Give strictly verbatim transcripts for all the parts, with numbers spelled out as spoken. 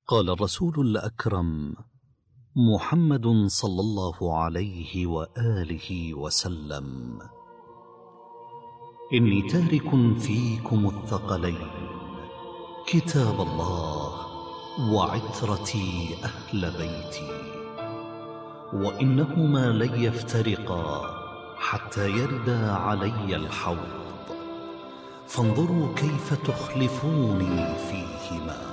قال الرسول الأكرم محمد صلى الله عليه وآله وسلم: إني تارك فيكم الثقلين، كتاب الله وعترتي أهل بيتي، وإنهما لن يفترقا حتى يردا علي الحوض، فانظروا كيف تخلفوني فيهما.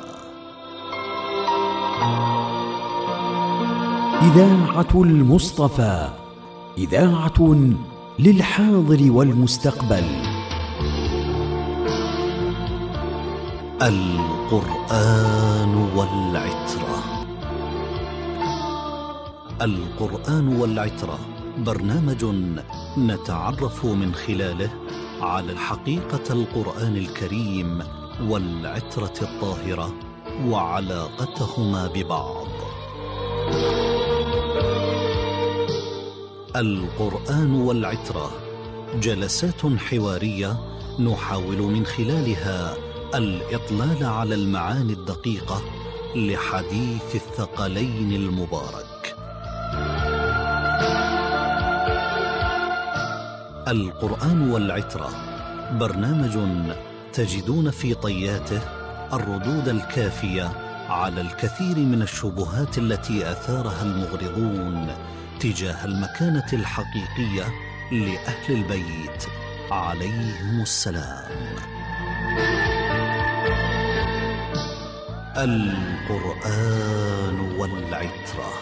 إذاعة المصطفى، إذاعة للحاضر والمستقبل. القرآن والعترة. القرآن والعترة برنامج نتعرف من خلاله على الحقيقة القرآن الكريم والعترة الطاهرة وعلاقتهما ببعض. القرآن والعترة جلسات حوارية نحاول من خلالها الإطلال على المعاني الدقيقة لحديث الثقلين المبارك. القرآن والعترة برنامج تجدون في طياته الردود الكافية على الكثير من الشبهات التي أثارها المغرضون تجاه المكانة الحقيقية لأهل البيت عليهم السلام. القرآن والعترة.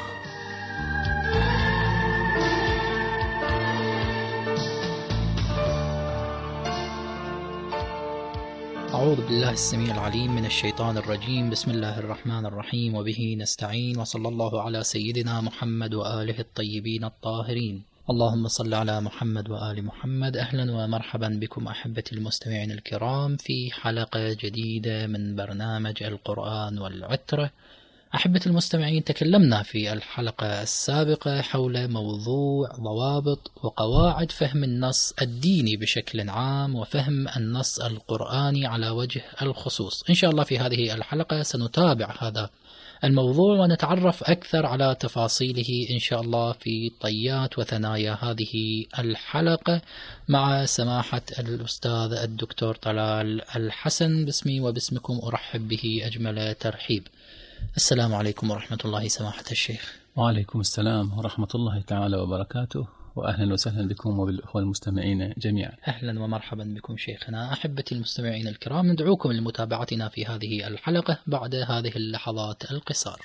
أعوذ بالله السميع العليم من الشيطان الرجيم. بسم الله الرحمن الرحيم، وبه نستعين، وصلى الله على سيدنا محمد وآله الطيبين الطاهرين. اللهم صل على محمد وآل محمد. أهلا ومرحبا بكم أحبتي المستمعين الكرام في حلقة جديدة من برنامج القرآن والعترة. أحبتي المستمعين، تكلمنا في الحلقة السابقة حول موضوع ضوابط وقواعد فهم النص الديني بشكل عام وفهم النص القرآني على وجه الخصوص. إن شاء الله في هذه الحلقة سنتابع هذا الموضوع ونتعرف أكثر على تفاصيله إن شاء الله في طيات وثنايا هذه الحلقة مع سماحة الأستاذ الدكتور طلال الحسن. باسمي وباسمكم أرحب به أجمل ترحيب. السلام عليكم ورحمة الله سماحة الشيخ. وعليكم السلام ورحمة الله تعالى وبركاته، وأهلا وسهلا بكم وبالأخوة المستمعين جميعا. أهلا ومرحبا بكم شيخنا. أحبتي المستمعين الكرام، ندعوكم لمتابعتنا في هذه الحلقة بعد هذه اللحظات القصار.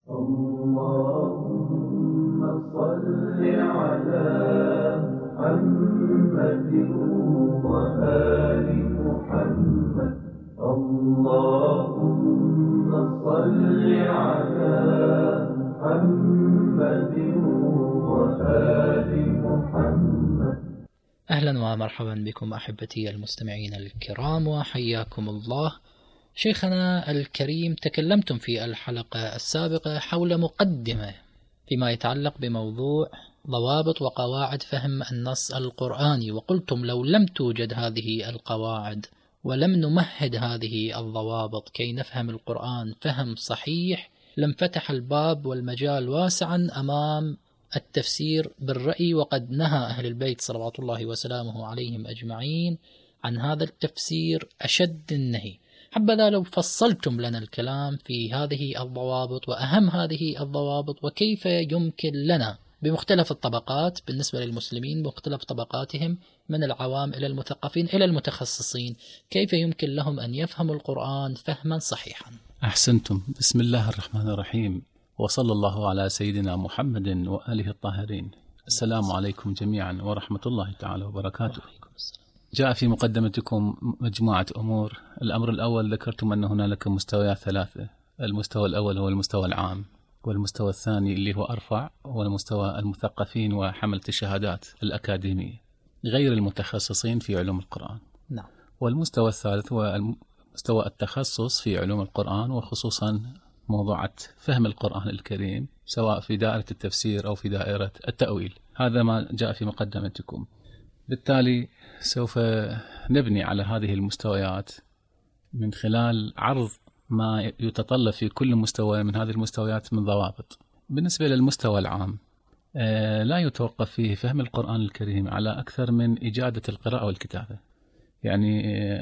اللهم صل على محمد وآل محمد. اللهم صل على محمد وآل محمد. أهلا ومرحبا بكم أحبتي المستمعين الكرام، وحياكم الله. شيخنا الكريم، تكلمتم في الحلقة السابقة حول مقدمة فيما يتعلق بموضوع ضوابط وقواعد فهم النص القرآني، وقلتم لو لم توجد هذه القواعد ولم نمهد هذه الضوابط كي نفهم القرآن فهم صحيح لم فتح الباب والمجال واسعا أمام التفسير بالرأي، وقد نهى أهل البيت صلوات الله وسلامه عليهم أجمعين عن هذا التفسير أشد النهي. حبذا لو فصلتم لنا الكلام في هذه الضوابط وأهم هذه الضوابط، وكيف يمكن لنا بمختلف الطبقات بالنسبة للمسلمين، بمختلف طبقاتهم من العوام إلى المثقفين إلى المتخصصين، كيف يمكن لهم أن يفهموا القرآن فهما صحيحا. أحسنتم. بسم الله الرحمن الرحيم، وصلى الله على سيدنا محمد وآله الطاهرين. السلام عليكم جميعا ورحمة الله تعالى وبركاته. جاء في مقدمتكم مجموعة أمور. الأمر الأول، ذكرتم أن هنالك مستويات ثلاثة. المستوى الأول هو المستوى العام، والمستوى الثاني اللي هو أرفع هو المستوى المثقفين وحملة الشهادات الأكاديمية غير المتخصصين في علوم القرآن. نعم. والمستوى الثالث هو مستوى التخصص في علوم القرآن، وخصوصا موضوع فهم القرآن الكريم سواء في دائرة التفسير أو في دائرة التأويل. هذا ما جاء في مقدمتكم. بالتالي سوف نبني على هذه المستويات من خلال عرض ما يتطلب في كل مستوى من هذه المستويات من ضوابط. بالنسبة للمستوى العام لا يتوقف فيه فهم القرآن الكريم على أكثر من إجادة القراءة والكتابة. يعني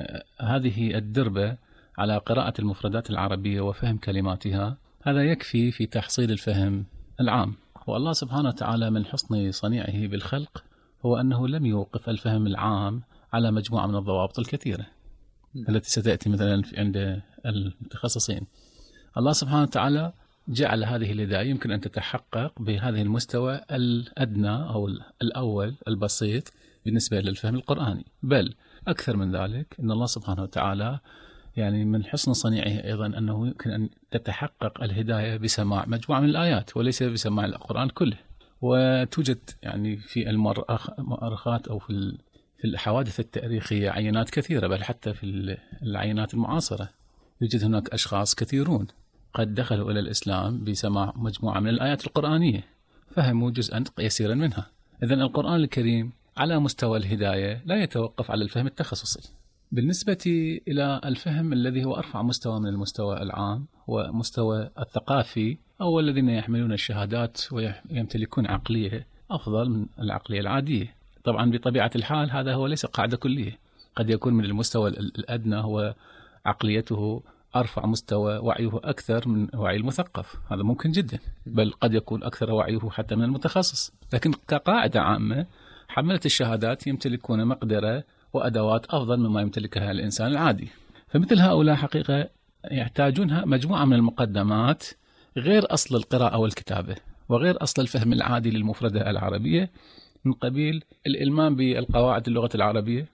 هذه الدربة على قراءة المفردات العربية وفهم كلماتها، هذا يكفي في تحصيل الفهم العام. والله سبحانه وتعالى من حسن صنيعه بالخلق هو أنه لم يوقف الفهم العام على مجموعة من الضوابط الكثيرة التي ستأتي مثلا عند المتخصصين. الله سبحانه وتعالى جعل هذه الهداية يمكن أن تتحقق بهذه المستوى الأدنى أو الأول البسيط بالنسبة للفهم القرآني، بل أكثر من ذلك أن الله سبحانه وتعالى يعني من حسن صنيعه أيضا أنه يمكن أن تتحقق الهداية بسماع مجموعة من الآيات وليس بسماع القرآن كله. وتوجد يعني في المؤرخات أو في في الحوادث التاريخية عينات كثيرة، بل حتى في العينات المعاصرة يوجد هناك أشخاص كثيرون قد دخلوا إلى الإسلام بسماع مجموعة من الآيات القرآنية، فهموا جزءا يسيرا منها. إذن القرآن الكريم على مستوى الهداية لا يتوقف على الفهم التخصصي. بالنسبة إلى الفهم الذي هو أرفع مستوى من المستوى العام ومستوى الثقافي، أو الذين يحملون الشهادات ويمتلكون عقلية أفضل من العقلية العادية. طبعا بطبيعة الحال هذا هو ليس قاعدة كلية، قد يكون من المستوى الأدنى هو عقليته أرفع مستوى وعيه أكثر من وعي المثقف، هذا ممكن جدا، بل قد يكون أكثر وعيه حتى من المتخصص. لكن كقاعدة عامة حملة الشهادات يمتلكون مقدرة وأدوات أفضل مما يمتلكها الإنسان العادي. فمثل هؤلاء حقيقة يحتاجون مجموعة من المقدمات غير أصل القراءة والكتابة وغير أصل الفهم العادي للمفردة العربية، من قبيل الإلمام بالقواعد اللغة العربية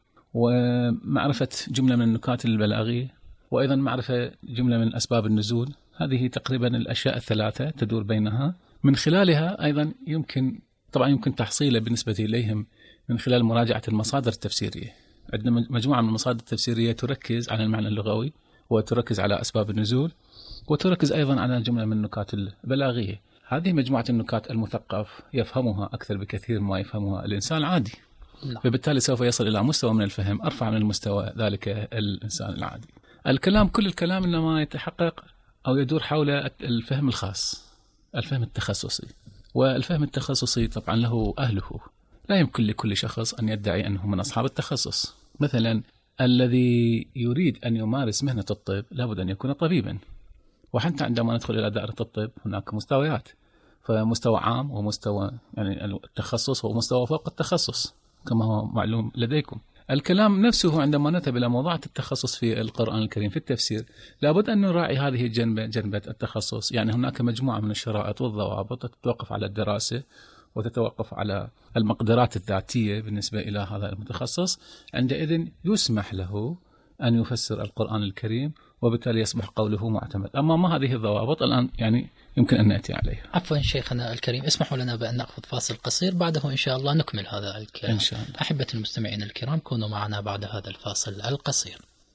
ومعرفة جملة من النكات البلاغية، وأيضا معرفة جملة من أسباب النزول. هذه تقريبا الأشياء الثلاثة تدور بينها. من خلالها أيضا يمكن طبعا يمكن تحصيله بالنسبة إليهم من خلال مراجعة المصادر التفسيرية. عندنا مجموعة من المصادر التفسيرية تركز على المعنى اللغوي وتركز على أسباب النزول وتركز أيضا على جملة من النكات البلاغية. هذه مجموعة النكات المثقف يفهمها أكثر بكثير مما يفهمها الإنسان العادي، فبالتالي سوف يصل إلى مستوى من الفهم أرفع من المستوى ذلك الإنسان العادي. الكلام كل الكلام إنما يتحقق أو يدور حول الفهم الخاص، الفهم التخصصي. والفهم التخصصي طبعا له أهله، لا يمكن لكل شخص أن يدعي أنه من أصحاب التخصص. مثلا الذي يريد أن يمارس مهنة الطب لابد أن يكون طبيبا، وحتى عندما ندخل إلى دائرة الطب هناك مستويات، فمستوى عام ومستوى يعني التخصص ومستوى فوق التخصص كما هو معلوم لديكم. الكلام نفسه عندما نذهب إلى موضوعة التخصص في القرآن الكريم في التفسير لابد أن نراعي هذه الجنبة، جنبة التخصص. يعني هناك مجموعة من الشرائط والضوابط تتوقف على الدراسة وتتوقف على المقدرات الذاتية بالنسبة إلى هذا المتخصص، عندئذ يسمح له أن يفسر القرآن الكريم وبالتالي يصبح قوله معتمد. أما ما هذه الضوابط الآن يعني يمكن أن نأتي عليها. عفوا شيخنا الكريم، اسمحوا لنا بأن نأخذ فاصل قصير، بعده إن شاء الله نكمل هذا الكلام. إن شاء الله. أحبة المستمعين الكرام، كونوا معنا بعد هذا الفاصل القصير.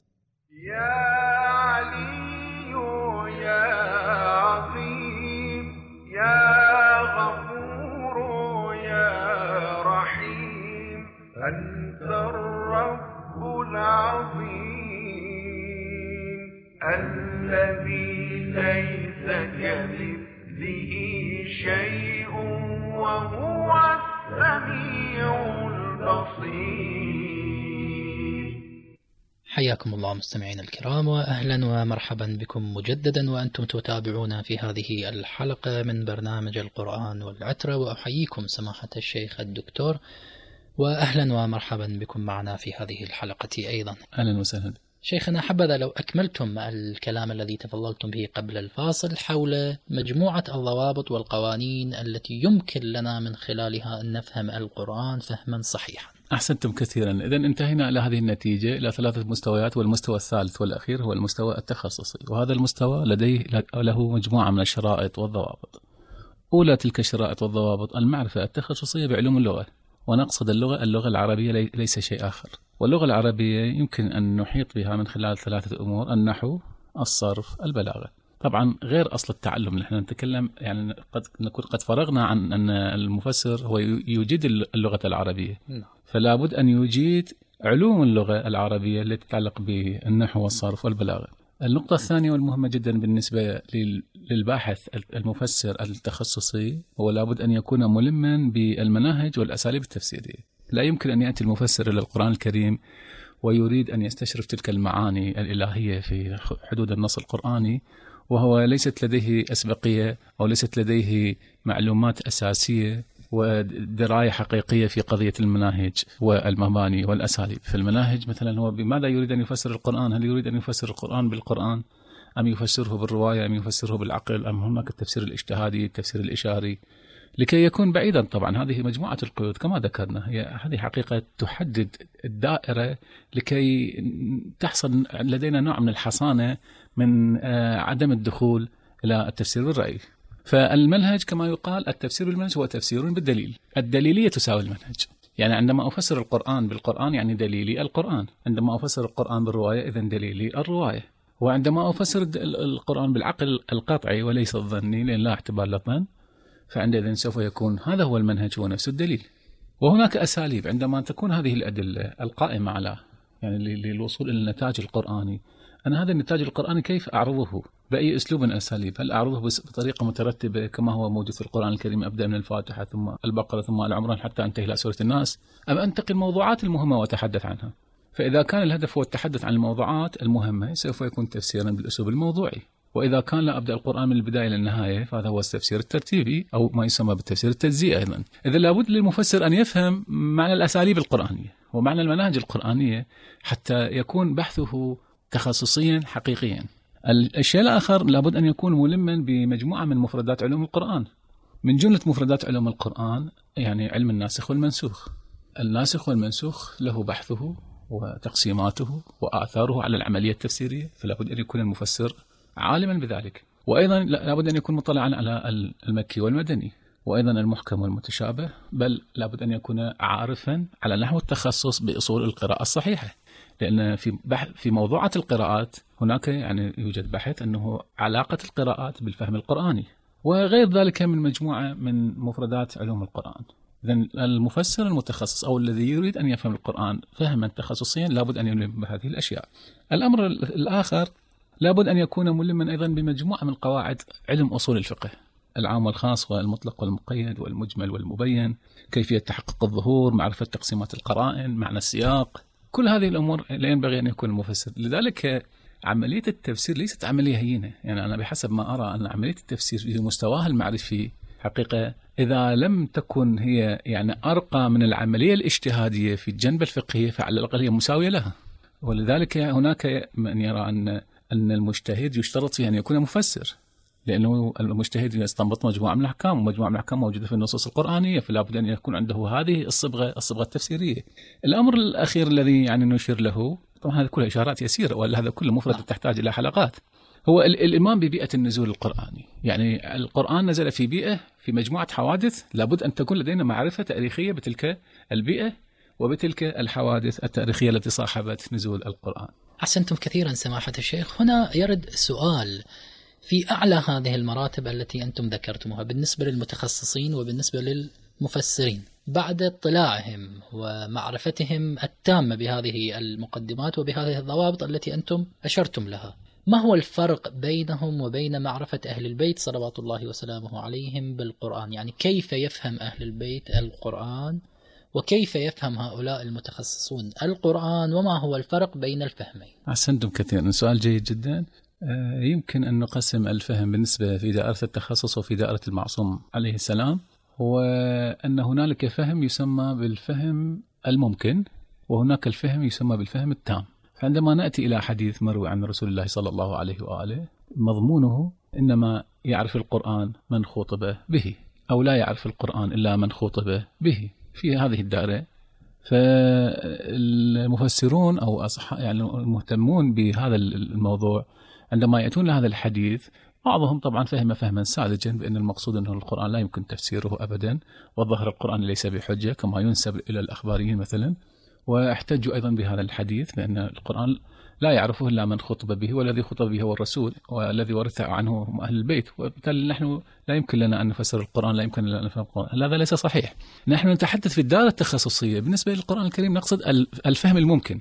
يا علي يا عظيم يا غفور يا رحيم، أنت الرب العظيم الذي ليس كمثله شيء وهو السميع البصير. حياكم الله مستمعين الكرام، وأهلا ومرحبا بكم مجددا وأنتم تتابعون في هذه الحلقة من برنامج القرآن والعترة، وأحييكم سماحة الشيخ الدكتور، وأهلا ومرحبا بكم معنا في هذه الحلقة أيضا. أهلا وسهلا شيخنا، حبذا لو أكملتم الكلام الذي تفضلتم به قبل الفاصل حول مجموعة الضوابط والقوانين التي يمكن لنا من خلالها أن نفهم القرآن فهما صحيحا. أحسنتم كثيرا. إذن انتهينا إلى هذه النتيجة إلى ثلاثة مستويات، والمستوى الثالث والأخير هو المستوى التخصصي، وهذا المستوى لديه له مجموعة من الشرائط والضوابط. أولى تلك الشرائط والضوابط المعرفة التخصصية بعلوم اللغة، ونقصد اللغة اللغة العربية ليس شيء آخر. واللغة العربية يمكن أن نحيط بها من خلال ثلاثة أمور: النحو، الصرف، البلاغة. طبعا غير أصل التعلم، نحن نتكلم يعني قد نكون قد فرغنا عن أن المفسر هو يجيد اللغة العربية، فلا بد أن يجيد علوم اللغة العربية التي تتعلق بالنحو والصرف والبلاغة. النقطة الثانية والمهمة جدا بالنسبة للباحث المفسر التخصصي هو لابد أن يكون ملما بالمناهج والأساليب التفسيرية. لا يمكن أن يأتي المفسر إلى القرآن الكريم ويريد أن يستشرف تلك المعاني الإلهية في حدود النص القرآني وهو ليست لديه أسبقية أو ليست لديه معلومات أساسية ودراية حقيقية في قضية المناهج والمباني والأساليب. في المناهج مثلا هو بماذا يريد أن يفسر القرآن؟ هل يريد أن يفسر القرآن بالقرآن أم يفسره بالرواية أم يفسره بالعقل أم هناك التفسير الاجتهادي التفسير الإشاري، لكي يكون بعيدا. طبعا هذه مجموعة القيود كما ذكرنا، هي هذه حقيقة تحدد الدائرة لكي تحصل لدينا نوع من الحصانة من عدم الدخول إلى التفسير بالرأي. فالمنهج كما يقال التفسير بالمنهج هو تفسير بالدليل، الدليلية تساوي المنهج. يعني عندما أفسر القرآن بالقرآن يعني دليلي القرآن، عندما أفسر القرآن بالرواية إذن دليلي الرواية، وعندما أفسر القرآن بالعقل القطعي وليس الظني لأن لا اعتبار للظن فعندئذ سوف يكون هذا هو المنهج هو نفس الدليل. وهناك أساليب عندما تكون هذه الأدلة القائمة على يعني للوصول إلى النتاج القرآني، أنا هذا النتاج القرآني كيف أعرضه بأي أسلوب من أساليب؟ هل أعرضه بطريقة مترتبة كما هو موجود في القرآن الكريم، أبدأ من الفاتحة ثم البقرة ثم آل عمران حتى أنتهي إلى سورة الناس، أم أنتقي الموضوعات المهمة وأتحدث عنها؟ فإذا كان الهدف هو التحدث عن الموضوعات المهمة سوف يكون تفسيرا بالأسلوب الموضوعي، وإذا كان لا أبدأ القرآن من البداية إلى النهاية فهذا هو التفسير الترتيبي أو ما يسمى بالتفسير التجزئي أيضا. إذا لابد للمفسر أن يفهم معنى الأساليب القرآنية ومعنى المناهج القرآنية حتى يكون بحثه تخصصيا حقيقيا. الشيء الآخر لابد أن يكون ملما بمجموعة من مفردات علوم القرآن. من جملة مفردات علوم القرآن يعني علم الناسخ والمنسوخ. الناسخ والمنسوخ له بحثه وتقسيماته وآثاره على العملية التفسيرية، فلابد أن يكون المفسر عالما بذلك. وأيضا لابد أن يكون مطلعا على المكي والمدني، وأيضا المحكم والمتشابه، بل لابد أن يكون عارفا على نحو التخصص بأصول القراءة الصحيحة، لأن في بحث في موضوعات القراءات هناك يعني يوجد بحث أنه علاقة القراءات بالفهم القرآني وغير ذلك من مجموعة من مفردات علوم القرآن. إذن المفسر المتخصص أو الذي يريد أن يفهم القرآن فهما تخصصيا لابد أن يلم بهذه الأشياء. الأمر الآخر لابد أن يكون ملما أيضا بمجموعة من قواعد علم أصول الفقه، العام والخاص والمطلق والمقيد والمجمل والمبين، كيفية تحقق الظهور، معرفة تقسيمات القرائن، معنى السياق، كل هذه الأمور لا ينبغي أن يكون المفسر. لذلك عملية التفسير ليست عملية هينة، يعني أنا بحسب ما أرى أن عملية التفسير في مستواها المعرفي حقيقة إذا لم تكن هي يعني أرقى من العملية الاجتهادية في الجنبة الفقهية فعلى الأقل هي مساوية لها. ولذلك هناك من يرى أن أن المجتهد يشترط فيه أن يكون مفسر، لأنه المجتهد يستنبط مجموعة من الأحكام، ومجموعة من الأحكام موجودة في النصوص القرآنية، فلا بد أن يكون عنده هذه الصبغة الصبغة التفسيرية. الأمر الأخير الذي يعني نشير له، طبعا هذه كلها إشارات يسيرة ولا هذا كله مفرد تحتاج إلى حلقات، هو الإلمام ببيئة النزول القرآني. يعني القرآن نزل في بيئة في مجموعة حوادث، لابد أن تكون لدينا معرفة تاريخية بتلك البيئة وبتلك الحوادث التاريخية التي صاحبت نزول القرآن. أحسنتم كثيرا سماحة الشيخ. هنا يرد سؤال في أعلى هذه المراتب التي أنتم ذكرتموها بالنسبة للمتخصصين وبالنسبة للمفسرين، بعد اطلاعهم ومعرفتهم التامة بهذه المقدمات وبهذه الضوابط التي أنتم أشرتم لها، ما هو الفرق بينهم وبين معرفة أهل البيت صلوات الله وسلامه عليهم بالقرآن؟ يعني كيف يفهم أهل البيت القرآن وكيف يفهم هؤلاء المتخصصون القرآن، وما هو الفرق بين الفهمين؟ أحسنتم كثيرا، سؤال جيد جدا. يمكن أن نقسم الفهم بالنسبة في دائرة التخصص وفي دائرة المعصوم عليه السلام، هو أن هنالك فهم يسمى بالفهم الممكن وهناك الفهم يسمى بالفهم التام. فعندما نأتي إلى حديث مروي عن رسول الله صلى الله عليه وآله مضمونه إنما يعرف القرآن من خوطب به، أو لا يعرف القرآن إلا من خوطب به في هذه الدائرة. فالمفسرون أو أصحاب يعني المهتمون بهذا الموضوع عندما يأتون لهذا الحديث بعضهم طبعا فهم فهما ساذجا بأن المقصود أنه القرآن لا يمكن تفسيره أبدا، والظاهر القرآن ليس بحجة كما ينسب إلى الأخباريين مثلا، واحتجوا أيضا بهذا الحديث بأن القرآن لا يعرفه إلا من خطب به، والذي خطب به هو الرسول والذي ورث عنه هم أهل البيت، وبالتالي نحن لا يمكن لنا أن نفسر القرآن، لا يمكن لنا أن نفهم القرآن. هذا ليس صحيح. نحن نتحدث في الدائرة التخصصية بالنسبة للقرآن الكريم، نقصد الفهم الممكن.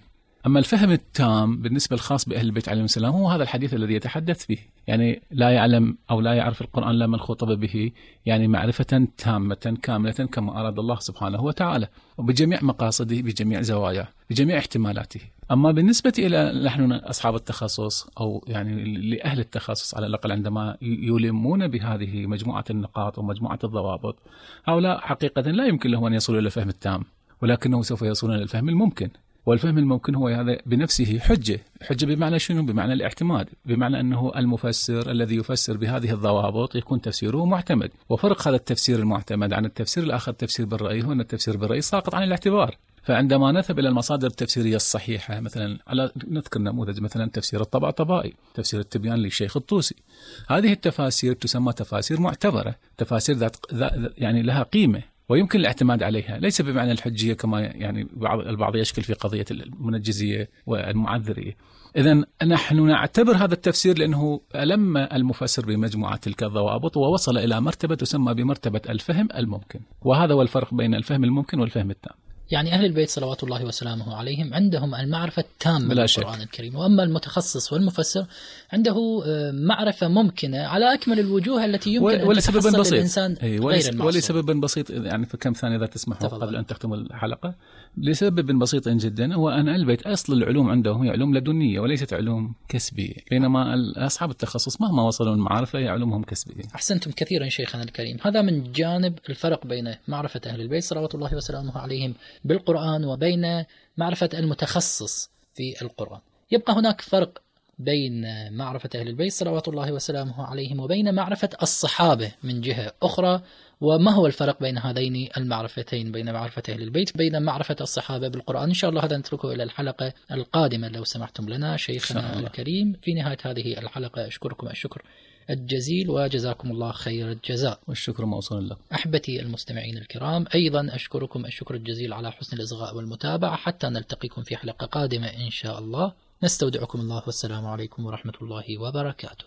أما الفهم التام بالنسبة الخاص بأهل البيت عليهم السلام هو هذا الحديث الذي يتحدث به، يعني لا يعلم أو لا يعرف القرآن إلا من خطب به، يعني معرفة تامة كاملة كما أراد الله سبحانه وتعالى، وبجميع مقاصده بجميع زواياه بجميع احتمالاته. أما بالنسبة إلى نحن أصحاب التخصص أو يعني لأهل التخصص على الأقل عندما يلمون بهذه مجموعة النقاط ومجموعة الضوابط، هؤلاء حقيقة لا يمكن لهم أن يصلوا إلى الفهم التام، ولكنه سوف يصلون إلى الفهم الممكن. والفهم الممكن هو هذا بنفسه حجة حجة بمعنى شنو؟ بمعنى الاعتماد، بمعنى أنه المفسر الذي يفسر بهذه الضوابط يكون تفسيره معتمد. وفرق هذا التفسير المعتمد عن التفسير الآخر تفسير بالرأي هو أن التفسير بالرأي ساقط عن الاعتبار. فعندما نذهب إلى المصادر التفسيرية الصحيحة، مثلا على نذكر نموذج مثلا تفسير الطباطبائي، تفسير التبيان للشيخ الطوسي، هذه التفاسير تسمى تفاسير معتبرة، تفاسير ذات يعني لها قيمة ويمكن الاعتماد عليها، ليس بمعنى الحجية كما يعني بعض البعض يشكل في قضية المنجزية والمعذرية. إذن نحن نعتبر هذا التفسير لأنه ألم المفسر بمجموعة تلك الضوابط ووصل إلى مرتبة تسمى بمرتبة الفهم الممكن، وهذا هو الفرق بين الفهم الممكن والفهم التام. يعني أهل البيت صلوات الله وسلامه عليهم عندهم المعرفة التامة بالقرآن الكريم، وأما المتخصص والمفسر عنده معرفة ممكنة على أكمل الوجوه التي يمكن أن تحصل للإنسان غير المعصوم. ولسبب بسيط، يعني في كم ثانية إذا تسمحوا قبل أن تختم الحلقة، لسبب بسيط جدا هو أن أهل البيت أصل العلوم عندهم هي علوم لدنية وليست علوم كسبية، بينما أصحاب التخصص مهما وصلوا المعرفة هي علومهم كسبية. أحسنتم كثيرا شيخنا الكريم. هذا من جانب الفرق بين معرفة أهل البيت صلوات الله وسلامه عليهم بالقرآن وبين معرفة المتخصص في القرآن. يبقى هناك فرق بين معرفة أهل البيت صلوات الله وسلامه عليهم وبين معرفة الصحابة من جهة أخرى. وما هو الفرق بين هذين المعرفتين، بين معرفة أهل البيت بين معرفة الصحابة بالقرآن؟ إن شاء الله هذا نتركه إلى الحلقة القادمة لو سمحتم لنا شيخنا الكريم. في نهاية هذه الحلقة أشكركم الشكر الجزيل وجزاكم الله خير الجزاء. والشكر موصول لك. أحبتي المستمعين الكرام، أيضا أشكركم الشكر الجزيل على حسن الإصغاء والمتابعة، حتى نلتقيكم في حلقة قادمة إن شاء الله. نستودعكم الله والسلام عليكم ورحمة الله وبركاته.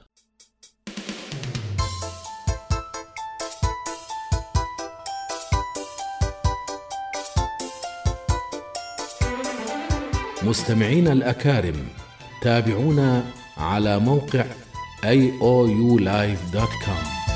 مستمعين الأكارم، تابعونا على موقع إيه أو يو لايف دوت كوم.